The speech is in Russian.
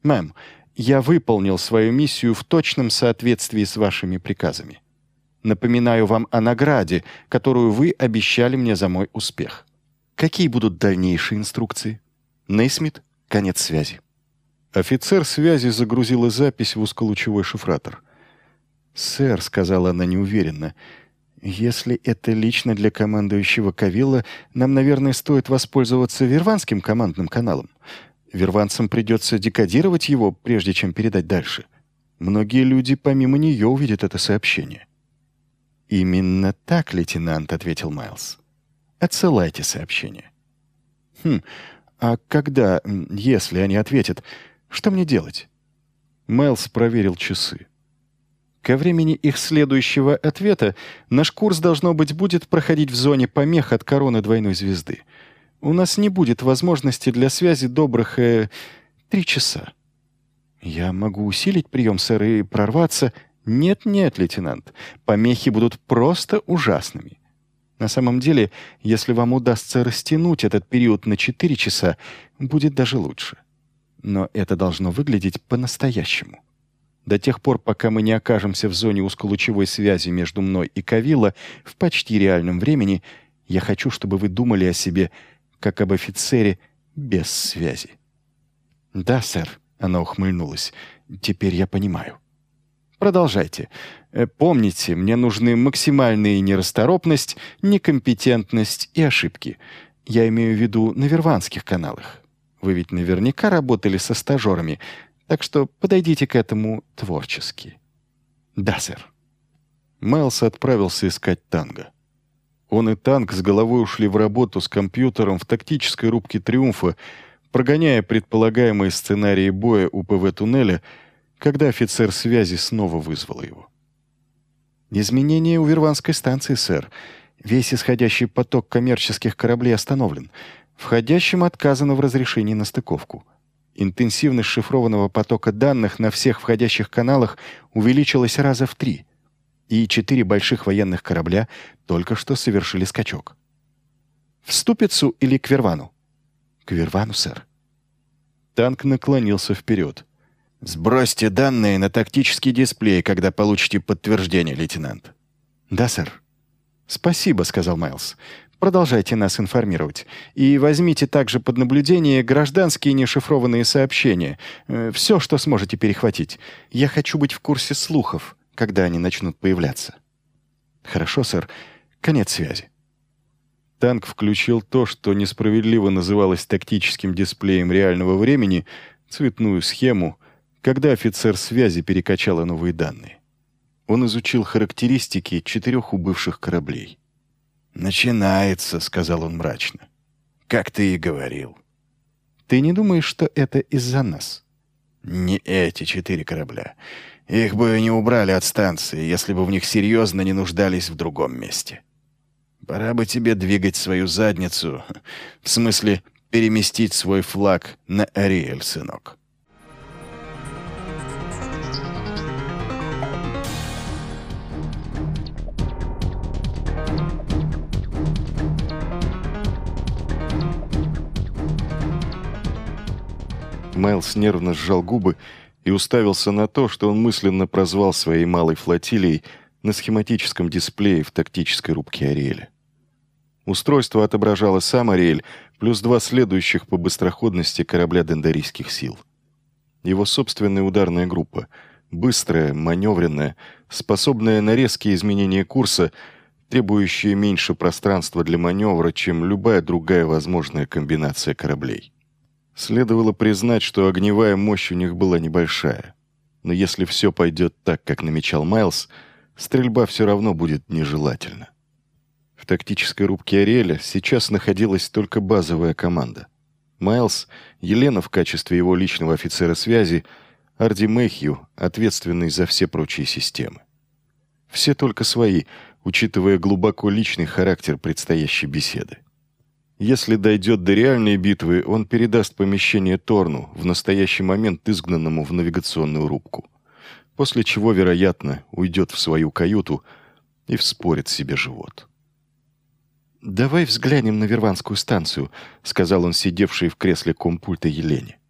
«Мэм, я выполнил свою миссию в точном соответствии с вашими приказами. Напоминаю вам о награде, которую вы обещали мне за мой успех. Какие будут дальнейшие инструкции? Нейсмит, конец связи». Офицер связи загрузила запись в узколучевой шифратор. «Сэр», — сказала она неуверенно, — «если это лично для командующего Кавилла, нам, наверное, стоит воспользоваться верванским командным каналом. Верванцам придется декодировать его, прежде чем передать дальше. Многие люди помимо нее увидят это сообщение». «Именно так, лейтенант», — ответил Майлз. «Отсылайте сообщение». А когда, если они ответят, что мне делать?» Майлз проверил часы. «Ко времени их следующего ответа наш курс, должно быть, будет проходить в зоне помех от короны двойной звезды. У нас не будет возможности для связи добрых 3 часа». «Я могу усилить прием, сэр, и прорваться». «Нет, лейтенант, помехи будут просто ужасными. На самом деле, если вам удастся растянуть этот период на 4 часа, будет даже лучше. Но это должно выглядеть по-настоящему. До тех пор, пока мы не окажемся в зоне узколучевой связи между мной и Кавилла в почти реальном времени, я хочу, чтобы вы думали о себе как об офицере без связи». «Да, сэр», — она ухмыльнулась, — «теперь я понимаю». «Продолжайте. Помните, мне нужны максимальная нерасторопность, некомпетентность и ошибки. Я имею в виду на верванских каналах. Вы ведь наверняка работали со стажерами, так что подойдите к этому творчески». «Да, сэр». Майлз отправился искать Танго. Он и Танк с головой ушли в работу с компьютером в тактической рубке «Триумфа», прогоняя предполагаемые сценарии боя у ПВ-туннеля, когда офицер связи снова вызвал его. «Изменения у Верванской станции, сэр. Весь исходящий поток коммерческих кораблей остановлен. Входящим отказано в разрешении на стыковку. Интенсивность шифрованного потока данных на всех входящих каналах увеличилась раза в 3. И 4 больших военных корабля только что совершили скачок». «В Ступицу или к Вервану?» «К Вервану, сэр». Танк наклонился вперед. «Сбросьте данные на тактический дисплей, когда получите подтверждение, лейтенант». «Да, сэр». «Спасибо», — сказал Майлз. «Продолжайте нас информировать. И возьмите также под наблюдение гражданские нешифрованные сообщения. Все, что сможете перехватить. Я хочу быть в курсе слухов, когда они начнут появляться». «Хорошо, сэр. Конец связи». Танк включил то, что несправедливо называлось тактическим дисплеем реального времени, цветную схему, когда офицер связи перекачала новые данные. Он изучил характеристики 4 убывших кораблей. «Начинается», — сказал он мрачно. «Как ты и говорил». «Ты не думаешь, что это из-за нас?» «Не эти 4 корабля. Их бы не убрали от станции, если бы в них серьезно не нуждались в другом месте. Пора бы тебе двигать свою задницу, в смысле переместить свой флаг на Ариэль, сынок». Майлз нервно сжал губы и уставился на то, что он мысленно прозвал своей малой флотилией на схематическом дисплее в тактической рубке Ариэля. Устройство отображало сам Ариэль плюс 2 следующих по быстроходности корабля дендарийских сил. Его собственная ударная группа, быстрая, маневренная, способная на резкие изменения курса, требующая меньше пространства для маневра, чем любая другая возможная комбинация кораблей. Следовало признать, что огневая мощь у них была небольшая. Но если все пойдет так, как намечал Майлз, стрельба все равно будет нежелательна. В тактической рубке Ариэля сейчас находилась только базовая команда. Майлз, Елена в качестве его личного офицера связи, Арди Мэйхью, ответственный за все прочие системы. Все только свои, учитывая глубоко личный характер предстоящей беседы. Если дойдет до реальной битвы, он передаст помещение Торну, в настоящий момент изгнанному в навигационную рубку, после чего, вероятно, уйдет в свою каюту и вспорит себе живот. «Давай взглянем на Верванскую станцию», — сказал он сидевшей в кресле компульта Елене.